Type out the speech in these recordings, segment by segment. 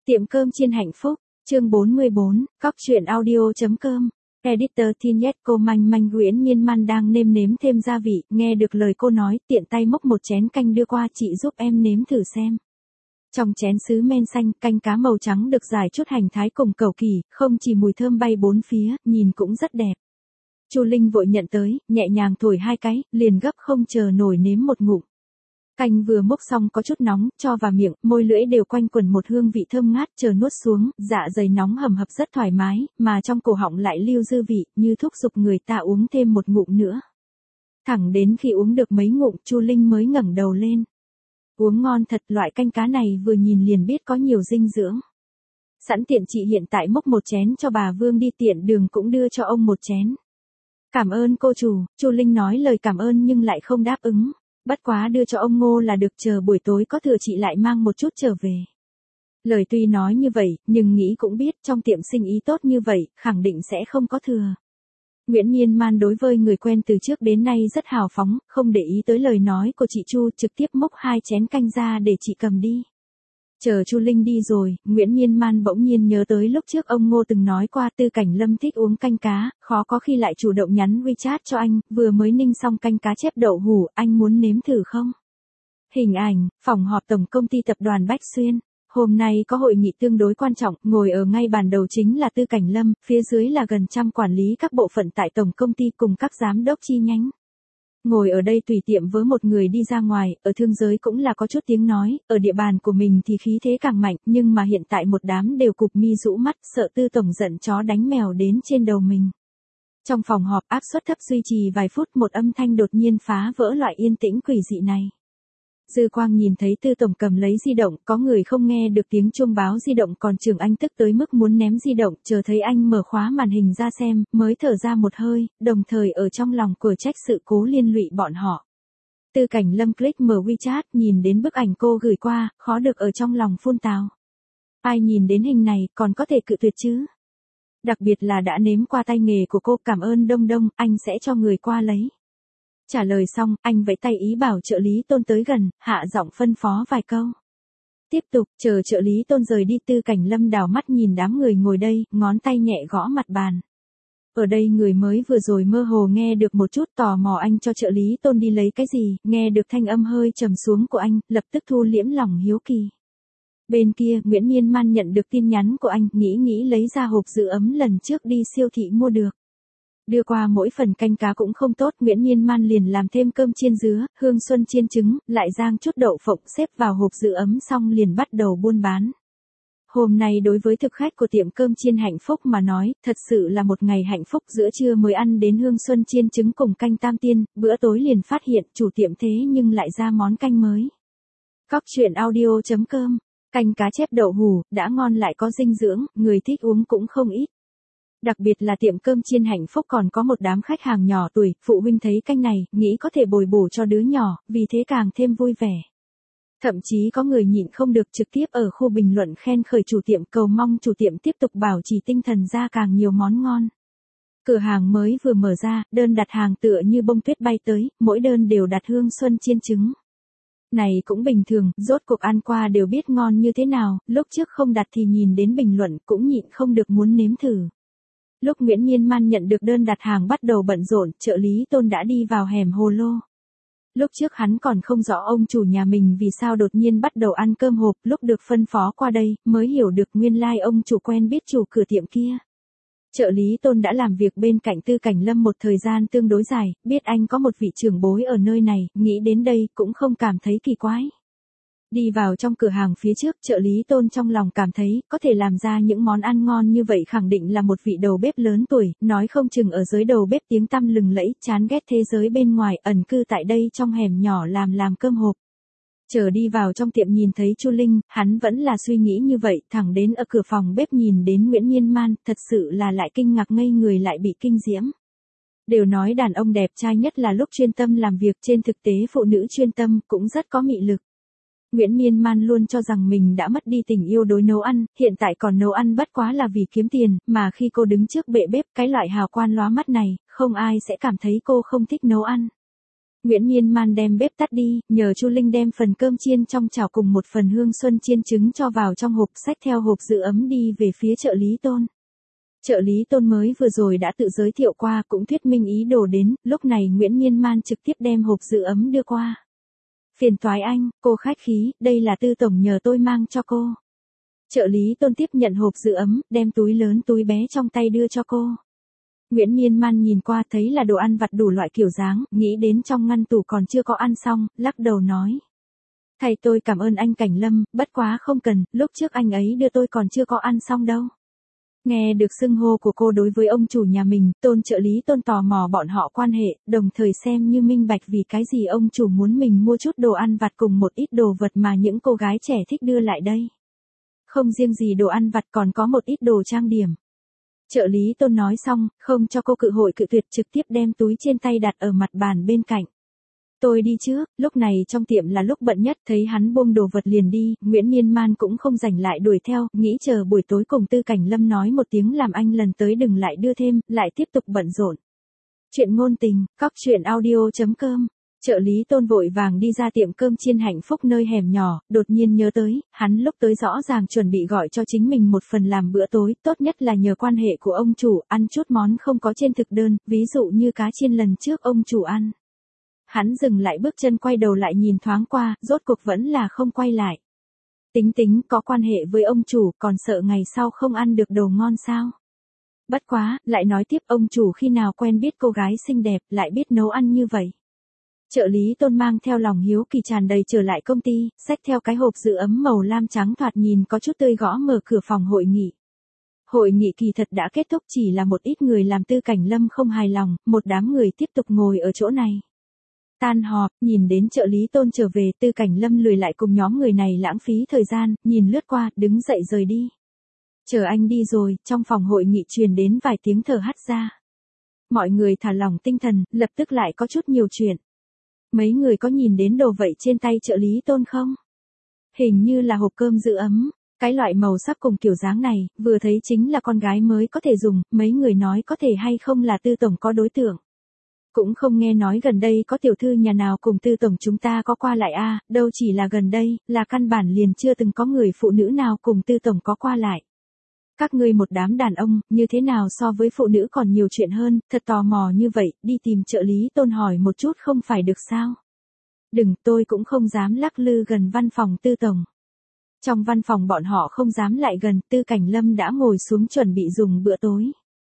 Tiệm cơm chiên hạnh phúc, chương 44, Cóc truyện audio.com. Editor Thinet cô manh manh Nguyễn Nhiên Man đang nêm thêm gia vị, nghe được lời cô nói, tiện tay múc một chén canh đưa qua, chị giúp em nếm thử xem. Trong chén sứ men xanh, canh cá màu trắng được rải chút hành thái cùng cẩu kỳ, không chỉ mùi thơm bay bốn phía, nhìn cũng rất đẹp. Chu Linh vội nhận tới, nhẹ nhàng thổi hai cái, liền gấp không chờ nổi nếm một ngụm. Canh vừa múc xong có chút nóng, cho vào miệng, môi lưỡi đều quanh quẩn một hương vị thơm ngát, chờ nuốt xuống, dạ dày nóng hầm hập rất thoải mái, mà trong cổ họng lại lưu dư vị, như thúc giục người ta uống thêm một ngụm nữa. Thẳng đến khi uống được mấy ngụm, Chu Linh mới ngẩng đầu lên. Uống ngon thật, loại canh cá này vừa nhìn liền biết có nhiều dinh dưỡng. Sẵn tiện chị hiện tại múc một chén cho bà Vương đi, tiện đường cũng đưa cho ông một chén. Cảm ơn cô chủ, Chu Linh nói lời cảm ơn nhưng lại không đáp ứng. Bất quá đưa cho ông Ngô là được, chờ buổi tối có thừa chị lại mang một chút trở về. Lời tuy nói như vậy, nhưng nghĩ cũng biết trong tiệm sinh ý tốt như vậy, khẳng định sẽ không có thừa. Nguyễn Nhiên Man đối với người quen từ trước đến nay rất hào phóng, không để ý tới lời nói của chị Chu, trực tiếp múc hai chén canh ra để chị cầm đi. Chờ Chu Linh đi rồi, Nguyễn Nhiên Man bỗng nhiên nhớ tới lúc trước ông Ngô từng nói qua Tư Cảnh Lâm thích uống canh cá, khó có khi lại chủ động nhắn WeChat cho anh, vừa mới ninh xong canh cá chép đậu hủ, anh muốn nếm thử không? Hình ảnh, phòng họp tổng công ty tập đoàn Bách Xuyên. Hôm nay có hội nghị tương đối quan trọng, ngồi ở ngay bàn đầu chính là Tư Cảnh Lâm, phía dưới là gần trăm quản lý các bộ phận tại tổng công ty cùng các giám đốc chi nhánh. Ngồi ở đây tùy tiệm với một người đi ra ngoài, ở thương giới cũng là có chút tiếng nói, ở địa bàn của mình thì khí thế càng mạnh, nhưng mà hiện tại một đám đều cụp mi rũ mắt, sợ Tư tổng giận chó đánh mèo đến trên đầu mình. Trong phòng họp áp suất thấp duy trì vài phút, một âm thanh đột nhiên phá vỡ loại yên tĩnh quỷ dị này. Dư Quang nhìn thấy Tư tổng cầm lấy di động, có người không nghe được tiếng chuông báo di động, còn Trường Anh tức tới mức muốn ném di động, chờ thấy anh mở khóa màn hình ra xem, mới thở ra một hơi, đồng thời ở trong lòng cửa trách sự cố liên lụy bọn họ. Tư Cảnh Lâm click mở WeChat, nhìn đến bức ảnh cô gửi qua, khó được ở trong lòng phun tào. Ai nhìn đến hình này, còn có thể cự tuyệt chứ? Đặc biệt là đã nếm qua tay nghề của cô, cảm ơn Đông Đông, anh sẽ cho người qua lấy. Trả lời xong, anh vẫy tay ý bảo trợ lý Tôn tới gần, hạ giọng phân phó vài câu. Tiếp tục, chờ trợ lý Tôn rời đi, Tư Cảnh Lâm đảo mắt nhìn đám người ngồi đây, ngón tay nhẹ gõ mặt bàn. Ở đây người mới vừa rồi mơ hồ nghe được một chút, tò mò anh cho trợ lý Tôn đi lấy cái gì, nghe được thanh âm hơi trầm xuống của anh, lập tức thu liễm lòng hiếu kỳ. Bên kia, Nguyễn Nhiên Man nhận được tin nhắn của anh, nghĩ lấy ra hộp giữ ấm lần trước đi siêu thị mua được. Đưa qua mỗi phần canh cá cũng không tốt, Nguyễn Nhiên Man liền làm thêm cơm chiên dứa, hương xuân chiên trứng, lại rang chút đậu phộng xếp vào hộp giữ ấm xong liền bắt đầu buôn bán. Hôm nay đối với thực khách của tiệm cơm chiên hạnh phúc mà nói, thật sự là một ngày hạnh phúc. Giữa trưa mới ăn đến hương xuân chiên trứng cùng canh tam tiên, bữa tối liền phát hiện chủ tiệm thế nhưng lại ra món canh mới. Cóc truyện audio.com, canh cá chép đậu hủ, đã ngon lại có dinh dưỡng, người thích uống cũng không ít. Đặc biệt là tiệm cơm chiên hạnh phúc còn có một đám khách hàng nhỏ tuổi, phụ huynh thấy canh này, nghĩ có thể bồi bổ cho đứa nhỏ, vì thế càng thêm vui vẻ. Thậm chí có người nhịn không được trực tiếp ở khu bình luận khen khởi chủ tiệm, cầu mong chủ tiệm tiếp tục bảo trì tinh thần ra càng nhiều món ngon. Cửa hàng mới vừa mở ra, đơn đặt hàng tựa như bông tuyết bay tới, mỗi đơn đều đặt hương xuân chiên trứng. Này cũng bình thường, rốt cuộc ăn qua đều biết ngon như thế nào, lúc trước không đặt thì nhìn đến bình luận cũng nhịn không được muốn nếm thử. Lúc Nguyễn Nhiên Man nhận được đơn đặt hàng bắt đầu bận rộn, trợ lý Tôn đã đi vào hẻm hồ lô. Lúc trước hắn còn không rõ ông chủ nhà mình vì sao đột nhiên bắt đầu ăn cơm hộp, lúc được phân phó qua đây, mới hiểu được nguyên lai ông chủ quen biết chủ cửa tiệm kia. Trợ lý Tôn đã làm việc bên cạnh Tư Cảnh Lâm một thời gian tương đối dài, biết anh có một vị trưởng bối ở nơi này, nghĩ đến đây cũng không cảm thấy kỳ quái. Đi vào trong cửa hàng phía trước, trợ lý Tôn trong lòng cảm thấy, có thể làm ra những món ăn ngon như vậy khẳng định là một vị đầu bếp lớn tuổi, nói không chừng ở giới đầu bếp tiếng tăm lừng lẫy, chán ghét thế giới bên ngoài, ẩn cư tại đây trong hẻm nhỏ làm cơm hộp. Chờ đi vào trong tiệm nhìn thấy Chu Linh, hắn vẫn là suy nghĩ như vậy, thẳng đến ở cửa phòng bếp nhìn đến Nguyễn Nhiên Man, thật sự là lại kinh ngạc ngây người, lại bị kinh diễm. Đều nói đàn ông đẹp trai nhất là lúc chuyên tâm làm việc, trên thực tế phụ nữ chuyên tâm cũng rất có mị lực. Nguyễn Nhiên Man luôn cho rằng mình đã mất đi tình yêu đối nấu ăn, hiện tại còn nấu ăn bất quá là vì kiếm tiền, mà khi cô đứng trước bệ bếp, cái loại hào quang lóa mắt này, không ai sẽ cảm thấy cô không thích nấu ăn. Nguyễn Miên Man đem bếp tắt đi, nhờ Chu Linh đem phần cơm chiên trong chảo cùng một phần hương xuân chiên trứng cho vào trong hộp, xách theo hộp giữ ấm đi về phía chợ Lý Tôn. Chợ Lý Tôn mới vừa rồi đã tự giới thiệu qua, cũng thuyết minh ý đồ đến, lúc này Nguyễn Miên Man trực tiếp đem hộp giữ ấm đưa qua. Phiền toái anh, cô khách khí, đây là Tư tổng nhờ tôi mang cho cô. Chợ Lý Tôn tiếp nhận hộp giữ ấm, đem túi lớn túi bé trong tay đưa cho cô. Nguyễn Miên Man nhìn qua thấy là đồ ăn vặt đủ loại kiểu dáng, nghĩ đến trong ngăn tủ còn chưa có ăn xong, lắc đầu nói. Thầy tôi cảm ơn anh Cảnh Lâm, bất quá không cần, lúc trước anh ấy đưa tôi còn chưa có ăn xong đâu. Nghe được xưng hô của cô đối với ông chủ nhà mình, Tôn trợ lý Tôn tò mò bọn họ quan hệ, đồng thời xem như minh bạch vì cái gì ông chủ muốn mình mua chút đồ ăn vặt cùng một ít đồ vật mà những cô gái trẻ thích đưa lại đây. Không riêng gì đồ ăn vặt còn có một ít đồ trang điểm. Trợ lý Tôn nói xong, không cho cô cự hội cự tuyệt, trực tiếp đem túi trên tay đặt ở mặt bàn bên cạnh. Tôi đi trước, lúc này trong tiệm là lúc bận nhất, thấy hắn buông đồ vật liền đi, Nguyễn Miên Man cũng không rảnh lại đuổi theo, nghĩ chờ buổi tối cùng Tư Cảnh Lâm nói một tiếng làm anh lần tới đừng lại đưa thêm, lại tiếp tục bận rộn. Chuyện ngôn tình, cóc truyện audio.com. Trợ lý Tôn vội vàng đi ra tiệm cơm chiên hạnh phúc nơi hẻm nhỏ, đột nhiên nhớ tới, hắn lúc tới rõ ràng chuẩn bị gọi cho chính mình một phần làm bữa tối, tốt nhất là nhờ quan hệ của ông chủ, ăn chút món không có trên thực đơn, ví dụ như cá chiên lần trước ông chủ ăn. Hắn dừng lại bước chân quay đầu lại nhìn thoáng qua, rốt cuộc vẫn là không quay lại. Tính có quan hệ với ông chủ, còn sợ ngày sau không ăn được đồ ngon sao? Bất quá, lại nói tiếp ông chủ khi nào quen biết cô gái xinh đẹp, lại biết nấu ăn như vậy. Trợ lý Tôn mang theo lòng hiếu kỳ tràn đầy trở lại công ty, xách theo cái hộp giữ ấm màu lam trắng thoạt nhìn có chút tươi gõ mở cửa phòng hội nghị. Hội nghị kỳ thật đã kết thúc, chỉ là một ít người làm Tư Cảnh Lâm không hài lòng, một đám người tiếp tục ngồi ở chỗ này. Tan họp, nhìn đến trợ lý Tôn trở về, Tư Cảnh Lâm lười lại cùng nhóm người này lãng phí thời gian, nhìn lướt qua, đứng dậy rời đi. Chờ anh đi rồi, trong phòng hội nghị truyền đến vài tiếng thở hắt ra. Mọi người thả lỏng tinh thần, lập tức lại có chút nhiều chuyện. Mấy người có nhìn đến đồ vậy trên tay trợ lý Tôn không? Hình như là hộp cơm giữ ấm, cái loại màu sắc cùng kiểu dáng này, vừa thấy chính là con gái mới có thể dùng, mấy người nói có thể hay không là Tư tổng có đối tượng. Cũng không nghe nói gần đây có tiểu thư nhà nào cùng Tư tổng chúng ta có qua lại a, đâu chỉ là gần đây, là căn bản liền chưa từng có người phụ nữ nào cùng Tư tổng có qua lại. Các ngươi một đám đàn ông, như thế nào so với phụ nữ còn nhiều chuyện hơn, thật tò mò như vậy, đi tìm trợ lý Tôn hỏi một chút không phải được sao? Đừng, tôi cũng không dám lắc lư gần văn phòng Tư tổng. Trong văn phòng bọn họ không dám lại gần, Tư Cảnh Lâm đã ngồi xuống chuẩn bị dùng bữa tối.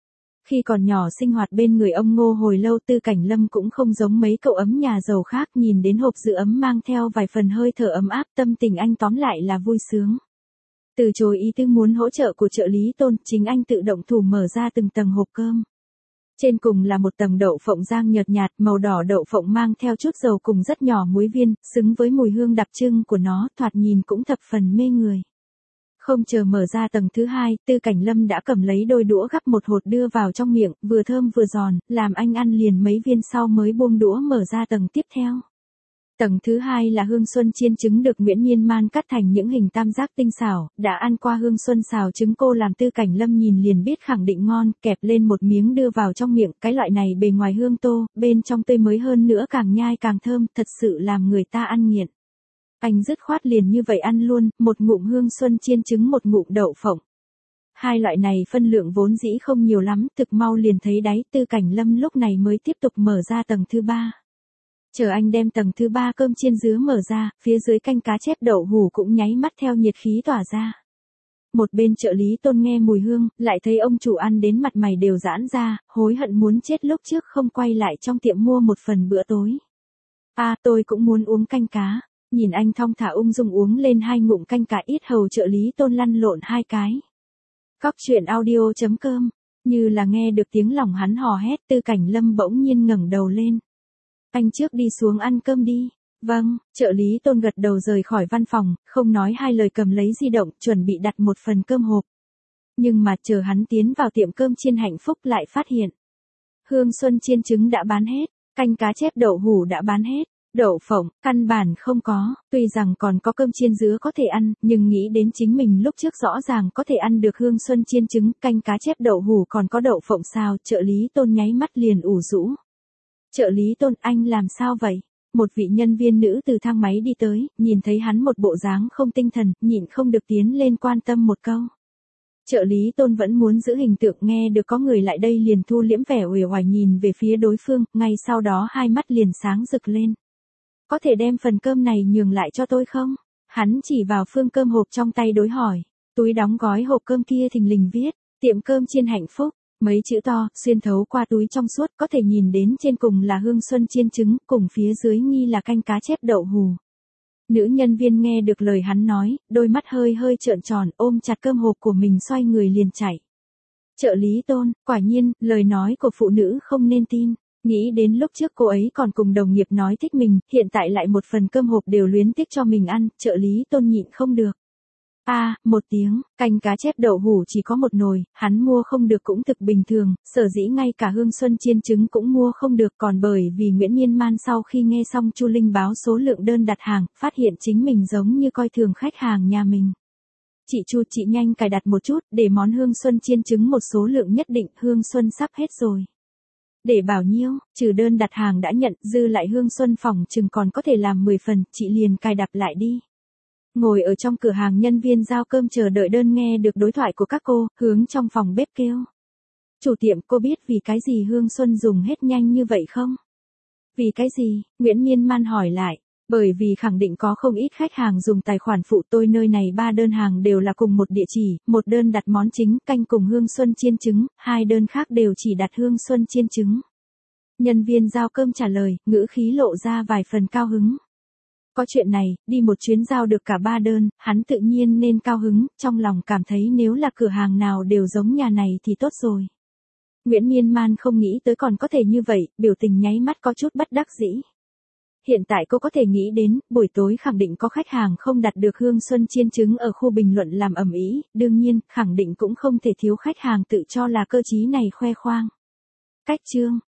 Khi còn nhỏ sinh hoạt bên người ông Ngô hồi lâu, Tư Cảnh Lâm cũng không giống mấy cậu ấm nhà giàu khác, nhìn đến hộp giữ ấm mang theo vài phần hơi thở ấm áp, tâm tình anh tóm lại là vui sướng. Từ chối ý tư muốn hỗ trợ của trợ lý Tôn, chính anh tự động thủ mở ra từng tầng hộp cơm. Trên cùng là một tầng đậu phộng rang nhợt nhạt, màu đỏ đậu phộng mang theo chút dầu cùng rất nhỏ muối viên, xứng với mùi hương đặc trưng của nó, thoạt nhìn cũng thập phần mê người. Không chờ mở ra tầng thứ hai, Tư Cảnh Lâm đã cầm lấy đôi đũa gắp một hột đưa vào trong miệng, vừa thơm vừa giòn, làm anh ăn liền mấy viên sau mới buông đũa mở ra tầng tiếp theo. Tầng thứ hai là hương xuân chiên trứng được Nguyễn Miên Man cắt thành những hình tam giác tinh xảo, đã ăn qua hương xuân xào trứng cô làm Tư Cảnh Lâm nhìn liền biết khẳng định ngon, kẹp lên một miếng đưa vào trong miệng, cái loại này bề ngoài hương tô, bên trong tươi mới hơn nữa càng nhai càng thơm, thật sự làm người ta ăn nghiện. Anh dứt khoát liền như vậy ăn luôn, một ngụm hương xuân chiên trứng một ngụm đậu phộng. Hai loại này phân lượng vốn dĩ không nhiều lắm, thực mau liền thấy đáy, Tư Cảnh Lâm lúc này mới tiếp tục mở ra tầng thứ ba. Chờ anh đem tầng thứ ba cơm chiên dứa mở ra, phía dưới canh cá chép đậu hủ cũng nháy mắt theo nhiệt khí tỏa ra. Một bên trợ lý Tôn nghe mùi hương, lại thấy ông chủ ăn đến mặt mày đều giãn ra, hối hận muốn chết lúc trước không quay lại trong tiệm mua một phần bữa tối. Tôi cũng muốn uống canh cá. Nhìn anh thong thả ung dung uống lên hai ngụm canh cá, ít hầu trợ lý Tôn lăn lộn hai cái. Cóc truyện audio.com, như là nghe được tiếng lòng hắn hò hét, Tư Cảnh Lâm bỗng nhiên ngẩng đầu lên. Anh trước đi xuống ăn cơm đi. Vâng, trợ lý Tôn gật đầu rời khỏi văn phòng, không nói hai lời cầm lấy di động, chuẩn bị đặt một phần cơm hộp. Nhưng mà chờ hắn tiến vào tiệm cơm chiên hạnh phúc lại phát hiện. Hương xuân chiên trứng đã bán hết, canh cá chép đậu hủ đã bán hết. Đậu phộng, căn bản không có, tuy rằng còn có cơm chiên dứa có thể ăn, nhưng nghĩ đến chính mình lúc trước rõ ràng có thể ăn được hương xuân chiên trứng, canh cá chép đậu hủ còn có đậu phộng xào, trợ lý Tôn nháy mắt liền ủ rũ. Trợ lý Tôn, anh làm sao vậy? Một vị nhân viên nữ từ thang máy đi tới, nhìn thấy hắn một bộ dáng không tinh thần, nhịn không được tiến lên quan tâm một câu. Trợ lý Tôn vẫn muốn giữ hình tượng, nghe được có người lại đây liền thu liễm vẻ uể oải nhìn về phía đối phương, ngay sau đó hai mắt liền sáng rực lên. Có thể đem phần cơm này nhường lại cho tôi không? Hắn chỉ vào phương cơm hộp trong tay đối hỏi. Túi đóng gói hộp cơm kia thình lình viết, tiệm cơm chiên hạnh phúc. Mấy chữ to, xuyên thấu qua túi trong suốt, có thể nhìn đến trên cùng là hương xuân chiên trứng, cùng phía dưới nghi là canh cá chép đậu hù. Nữ nhân viên nghe được lời hắn nói, đôi mắt hơi hơi trợn tròn, ôm chặt cơm hộp của mình xoay người liền chạy. Trợ lý Tôn, quả nhiên, lời nói của phụ nữ không nên tin. Nghĩ đến lúc trước cô ấy còn cùng đồng nghiệp nói thích mình, hiện tại lại một phần cơm hộp đều luyến tiếc cho mình ăn, trợ lý Tôn nhịn không được. Một tiếng, canh cá chép đậu hủ chỉ có một nồi, hắn mua không được cũng thực bình thường, sở dĩ ngay cả hương xuân chiên trứng cũng mua không được, còn bởi vì Nguyễn Miên Man sau khi nghe xong Chu Linh báo số lượng đơn đặt hàng, phát hiện chính mình giống như coi thường khách hàng nhà mình. Chị Chu, chị nhanh cài đặt một chút, để món hương xuân chiên trứng một số lượng nhất định, hương xuân sắp hết rồi. Để bảo nhiêu, trừ đơn đặt hàng đã nhận, dư lại hương xuân phòng chừng còn có thể làm 10 phần, chị liền cài đặt lại đi. Ngồi ở trong cửa hàng, nhân viên giao cơm chờ đợi đơn nghe được đối thoại của các cô, hướng trong phòng bếp kêu. Chủ tiệm, cô biết vì cái gì hương xuân dùng hết nhanh như vậy không? Vì cái gì? Nguyễn Miên Man hỏi lại. Bởi vì khẳng định có không ít khách hàng dùng tài khoản phụ, tôi nơi này 3 đơn hàng đều là cùng một địa chỉ, một đơn đặt món chính, canh cùng hương xuân chiên trứng, 2 đơn khác đều chỉ đặt hương xuân chiên trứng. Nhân viên giao cơm trả lời, ngữ khí lộ ra vài phần cao hứng. Có chuyện này, đi một chuyến giao được cả 3 đơn, hắn tự nhiên nên cao hứng, trong lòng cảm thấy nếu là cửa hàng nào đều giống nhà này thì tốt rồi. Nguyễn Miên Man không nghĩ tới còn có thể như vậy, biểu tình nháy mắt có chút bất đắc dĩ. Hiện tại cô có thể nghĩ đến, buổi tối khẳng định có khách hàng không đặt được hương xuân chiên trứng ở khu bình luận làm ầm ĩ, đương nhiên, khẳng định cũng không thể thiếu khách hàng tự cho là cơ trí này khoe khoang. Cách chương